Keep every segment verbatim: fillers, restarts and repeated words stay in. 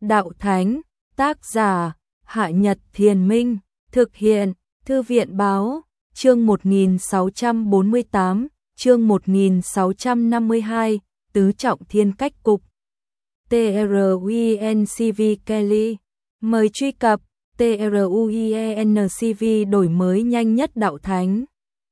đạo thánh, tác giả, Hạ Nhật Thiền Minh, thực hiện, Thư viện Báo, chương một nghìn sáu trăm bốn mươi tám, chương một nghìn sáu trăm năm mươi hai, Tứ Trọng Thiên Cách Cục. TRUENCV Kelly, mời truy cập TRUENCV đổi mới nhanh nhất đạo thánh.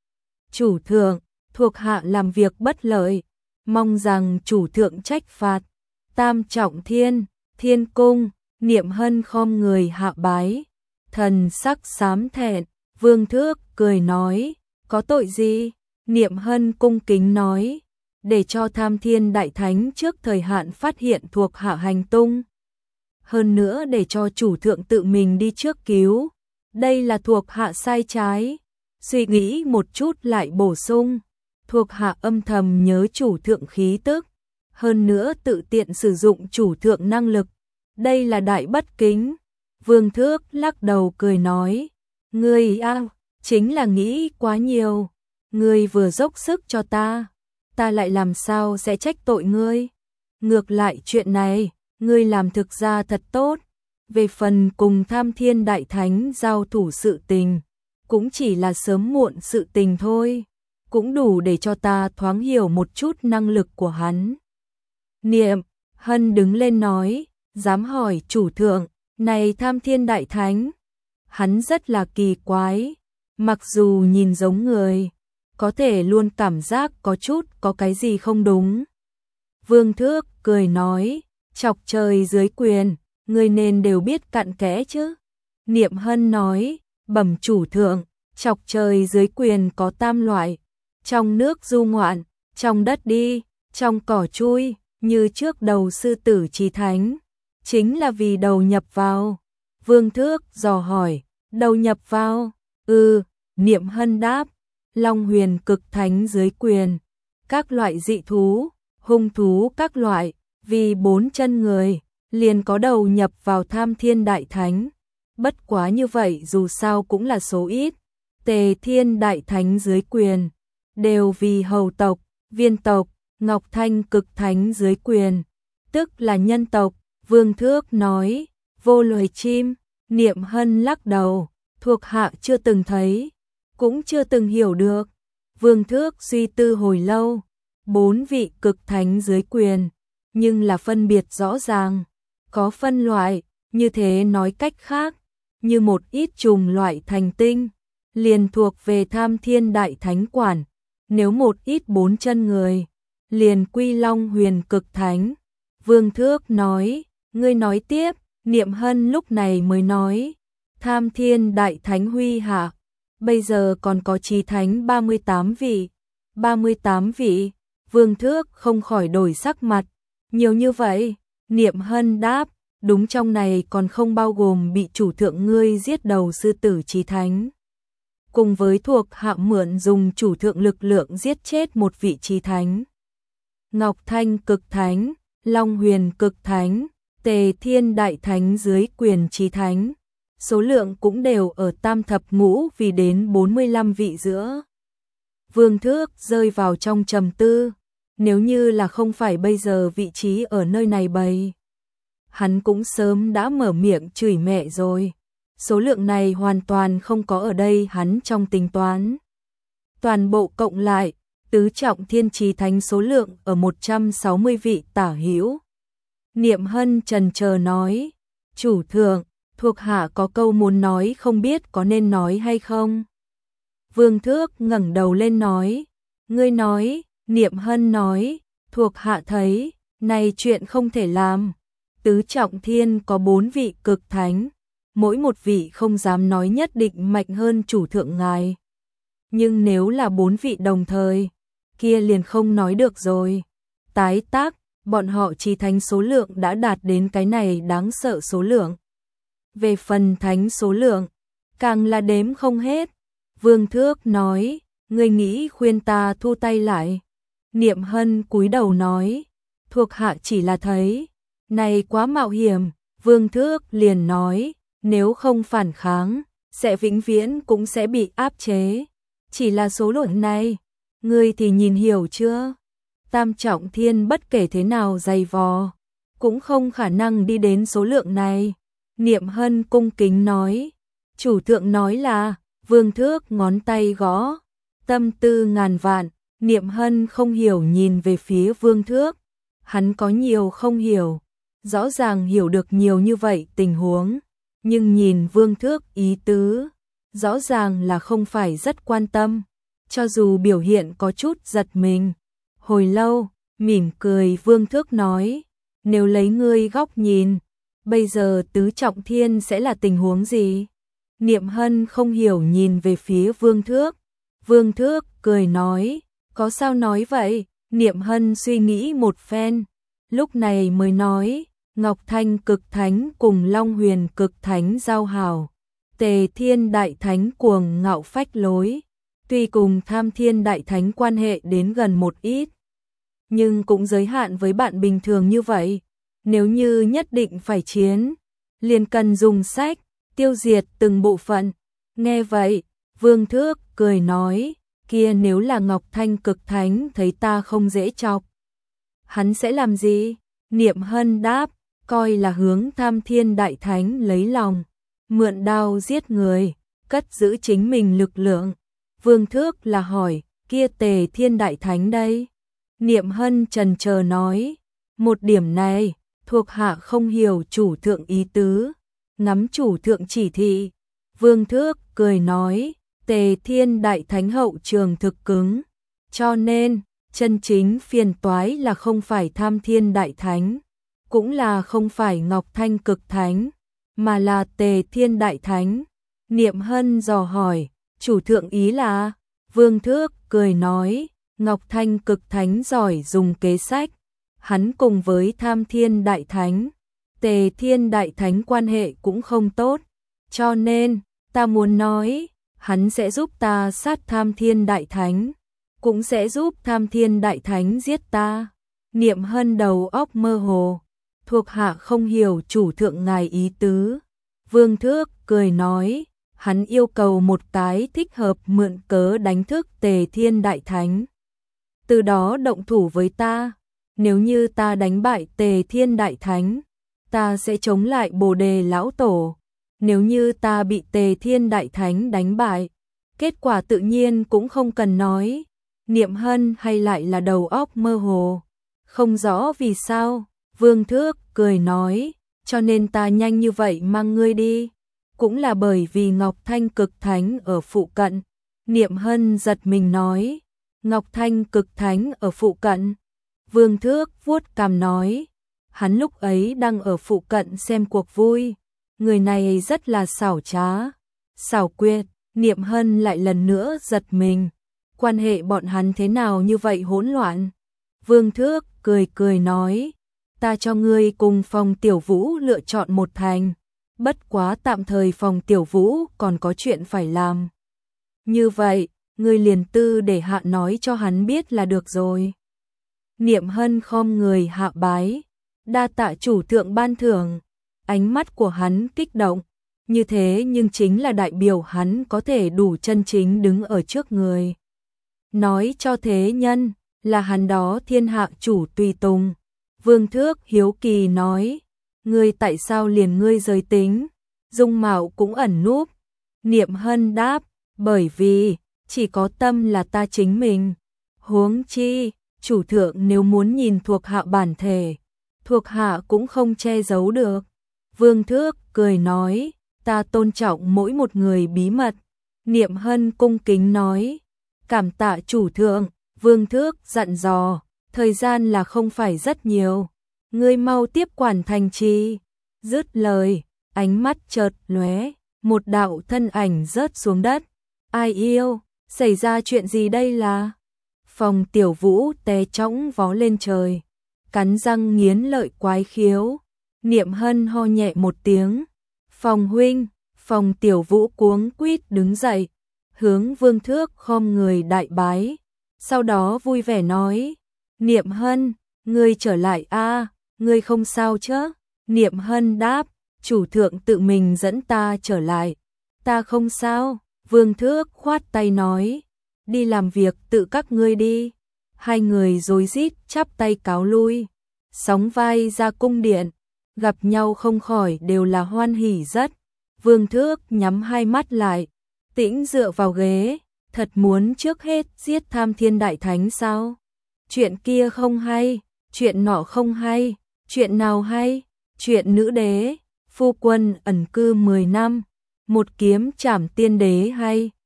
Chủ thượng, thuộc hạ làm việc bất lợi, mong rằng chủ thượng trách phạt. Tam Trọng Thiên, Thiên Cung, Niệm Hân khom người hạ bái, thần sắc xám thẹn. Vương Thước cười nói, có tội gì? Niệm Hân cung kính nói, để cho Tham Thiên Đại Thánh trước thời hạn phát hiện thuộc hạ hành tung. Hơn nữa để cho chủ thượng tự mình đi trước cứu, đây là thuộc hạ sai trái. Suy nghĩ một chút lại bổ sung, thuộc hạ âm thầm nhớ chủ thượng khí tức, hơn nữa tự tiện sử dụng chủ thượng năng lực, đây là đại bất kính. Vương Thước lắc đầu cười nói, ngươi a, chính là nghĩ quá nhiều, ngươi vừa dốc sức cho ta, ta lại làm sao sẽ trách tội ngươi. Ngược lại chuyện này, ngươi làm thực ra thật tốt, về phần cùng Tham Thiên Đại Thánh giao thủ sự tình, cũng chỉ là sớm muộn sự tình thôi, cũng đủ để cho ta thoáng hiểu một chút năng lực của hắn. Niệm Hân đứng lên nói, dám hỏi chủ thượng, này Tham Thiên Đại Thánh, hắn rất là kỳ quái, mặc dù nhìn giống người, có thể luôn cảm giác có chút có cái gì không đúng. Vương Thước cười nói, chọc trời dưới quyền, người nên đều biết cặn kẽ chứ. Niệm Hân nói, bẩm chủ thượng, chọc trời dưới quyền có tam loại, trong nước du ngoạn, trong đất đi, trong cỏ chui, như trước đầu sư tử Chí Thánh, chính là vì đầu nhập vào. Vương Thước dò hỏi, đầu nhập vào? Ừ, Niệm Hân đáp, Long Huyền Cực Thánh dưới quyền, các loại dị thú, hung thú các loại, vì bốn chân người, liền có đầu nhập vào Tham Thiên Đại Thánh. Bất quá như vậy dù sao cũng là số ít. Tề Thiên Đại Thánh dưới quyền, đều vì hầu tộc, viên tộc, Ngọc Thanh Cực Thánh dưới quyền, tức là nhân tộc. Vương Thước nói, vô loài chim. Niệm Hân lắc đầu, thuộc hạ chưa từng thấy, cũng chưa từng hiểu được. Vương Thước suy tư hồi lâu, bốn vị cực thánh dưới quyền, nhưng là phân biệt rõ ràng, có phân loại, như thế nói cách khác, như một ít chủng loại thành tinh, liền thuộc về Tham Thiên Đại Thánh quản, nếu một ít bốn chân người, liền quy Long Huyền Cực Thánh. Vương Thước nói, ngươi nói tiếp. Niệm Hân lúc này mới nói, Tham Thiên Đại Thánh huy hạ, bây giờ còn có Chí Thánh ba mươi tám vị. ba mươi tám vị, Vương Thước không khỏi đổi sắc mặt, nhiều như vậy. Niệm Hân đáp, đúng, trong này còn không bao gồm bị chủ thượng ngươi giết đầu sư tử Chí Thánh, cùng với thuộc hạ mượn dùng chủ thượng lực lượng giết chết một vị Chí Thánh. Ngọc Thanh Cực Thánh, Long Huyền Cực Thánh, Tề Thiên Đại Thánh dưới quyền Chí Thánh, số lượng cũng đều ở tam thập ngũ vì đến bốn mươi lăm vị giữa. Vương Thước rơi vào trong trầm tư, nếu như là không phải bây giờ vị trí ở nơi này bày, hắn cũng sớm đã mở miệng chửi mẹ rồi. Số lượng này hoàn toàn không có ở đây hắn trong tính toán. Toàn bộ cộng lại, Tứ Trọng Thiên Chí Thánh số lượng ở một trăm sáu mươi vị tả hữu. Niệm Hân trần chờ nói, chủ thượng, thuộc hạ có câu muốn nói không biết có nên nói hay không. Vương Thước ngẩng đầu lên nói, ngươi nói. Niệm Hân nói, thuộc hạ thấy, này chuyện không thể làm. Tứ Trọng Thiên có bốn vị cực thánh, mỗi một vị không dám nói nhất định mạnh hơn chủ thượng ngài. Nhưng nếu là bốn vị đồng thời, kia liền không nói được rồi. Tái tác, bọn họ Chí Thánh số lượng đã đạt đến cái này đáng sợ số lượng. Về phần thánh số lượng, càng là đếm không hết. Vương Thước nói, ngươi nghĩ khuyên ta thu tay lại. Niệm Hân cúi đầu nói, thuộc hạ chỉ là thấy, này quá mạo hiểm. Vương Thước liền nói, nếu không phản kháng, sẽ vĩnh viễn cũng sẽ bị áp chế. Chỉ là số lượng này, ngươi thì nhìn hiểu chưa? Tam Trọng Thiên bất kể thế nào dày vò, cũng không khả năng đi đến số lượng này. Niệm Hân cung kính nói, chủ thượng nói là, Vương Thước ngón tay gõ, tâm tư ngàn vạn. Niệm Hân không hiểu nhìn về phía Vương Thước, hắn có nhiều không hiểu, rõ ràng hiểu được nhiều như vậy tình huống, nhưng nhìn Vương Thước ý tứ, rõ ràng là không phải rất quan tâm, cho dù biểu hiện có chút giật mình. Hồi lâu, mỉm cười Vương Thước nói, nếu lấy ngươi góc nhìn, bây giờ tứ trọng thiên sẽ là tình huống gì? Niệm Hân không hiểu nhìn về phía Vương Thước, Vương Thước cười nói, có sao nói vậy? Niệm Hân suy nghĩ một phen, lúc này mới nói, Ngọc Thanh Cực Thánh cùng Long Huyền Cực Thánh giao hảo, Tề Thiên Đại Thánh cuồng ngạo phách lối, tuy cùng Tham Thiên Đại Thánh quan hệ đến gần một ít, nhưng cũng giới hạn với bạn bình thường như vậy, nếu như nhất định phải chiến, liền cần dùng sách, tiêu diệt từng bộ phận. Nghe vậy, Vương Thước cười nói, kia nếu là Ngọc Thanh Cực Thánh thấy ta không dễ chọc, hắn sẽ làm gì? Niệm Hân đáp, coi là hướng Tham Thiên Đại Thánh lấy lòng, mượn đao giết người, cất giữ chính mình lực lượng. Vương Thước là hỏi, kia Tề Thiên Đại Thánh đây? Niệm Hân trần chờ nói, một điểm này, thuộc hạ không hiểu chủ thượng ý tứ, ngắm chủ thượng chỉ thị. Vương Thước cười nói, Tề Thiên Đại Thánh hậu trường thực cứng, cho nên, chân chính phiền toái là không phải Tham Thiên Đại Thánh, cũng là không phải Ngọc Thanh Cực Thánh, mà là Tề Thiên Đại Thánh. Niệm Hân dò hỏi, chủ thượng ý là? Vương Thước cười nói, Ngọc Thanh Cực Thánh giỏi dùng kế sách, hắn cùng với Tham Thiên Đại Thánh, Tề Thiên Đại Thánh quan hệ cũng không tốt, cho nên, ta muốn nói, hắn sẽ giúp ta sát Tham Thiên Đại Thánh, cũng sẽ giúp Tham Thiên Đại Thánh giết ta. Niệm Hân đầu óc mơ hồ, thuộc hạ không hiểu chủ thượng ngài ý tứ. Vương Thước cười nói, hắn yêu cầu một cái thích hợp mượn cớ đánh thức Tề Thiên Đại Thánh, từ đó động thủ với ta. Nếu như ta đánh bại Tề Thiên Đại Thánh, ta sẽ chống lại Bồ Đề Lão Tổ. Nếu như ta bị Tề Thiên Đại Thánh đánh bại, kết quả tự nhiên cũng không cần nói. Niệm Hân hay lại là đầu óc mơ hồ, không rõ vì sao. Vương Thước cười nói, cho nên ta nhanh như vậy mang ngươi đi, cũng là bởi vì Ngọc Thanh Cực Thánh ở phụ cận. Niệm Hân giật mình nói, Ngọc Thanh Cực Thánh ở phụ cận? Vương Thước vuốt cằm nói, hắn lúc ấy đang ở phụ cận xem cuộc vui, người này rất là xảo trá, xảo quyệt. Niệm Hân lại lần nữa giật mình, quan hệ bọn hắn thế nào như vậy hỗn loạn? Vương Thước cười cười nói, ta cho ngươi cùng Phòng Tiểu Vũ lựa chọn một thành, bất quá tạm thời Phòng Tiểu Vũ còn có chuyện phải làm. Như vậy, ngươi liền tư để hạ nói cho hắn biết là được rồi. Niệm Hân khom người hạ bái, đa tạ chủ thượng ban thưởng. Ánh mắt của hắn kích động, như thế nhưng chính là đại biểu hắn có thể đủ chân chính đứng ở trước người, nói cho thế nhân là hắn đó thiên hạ chủ tùy tùng. Vương Thước hiếu kỳ nói, ngươi tại sao liền ngươi giới tính, dung mạo cũng ẩn núp? Niệm Hân đáp, bởi vì chỉ có tâm là ta chính mình, huống chi chủ thượng nếu muốn nhìn thuộc hạ bản thể, thuộc hạ cũng không che giấu được. Vương Thước cười nói, ta tôn trọng mỗi một người bí mật. Niệm Hân cung kính nói, cảm tạ chủ thượng. Vương Thước dặn dò, thời gian là không phải rất nhiều, ngươi mau tiếp quản thành trì. Dứt lời, ánh mắt chợt lóe, một đạo thân ảnh rớt xuống đất. Ai yêu, xảy ra chuyện gì đây là? Phòng Tiểu Vũ té chõng vó lên trời, cắn răng nghiến lợi quái khiếu. Niệm Hân ho nhẹ một tiếng, Phòng huynh. Phòng Tiểu Vũ cuống quýt đứng dậy, hướng Vương Thước khom người đại bái, sau đó vui vẻ nói, Niệm Hân, ngươi trở lại a, ngươi không sao chứ? Niệm Hân đáp, chủ thượng tự mình dẫn ta trở lại, ta không sao. Vương Thước khoát tay nói, đi làm việc tự các ngươi đi. Hai người rối rít chắp tay cáo lui. sóng vai ra cung điện, gặp nhau không khỏi đều là hoan hỉ rất. Vương Thước nhắm hai mắt lại, tĩnh dựa vào ghế, thật muốn trước hết giết Tham Thiên Đại Thánh sao? Chuyện kia không hay, chuyện nọ không hay, chuyện nào hay? Chuyện nữ đế, phu quân ẩn cư mười năm, một kiếm trảm tiên đế hay?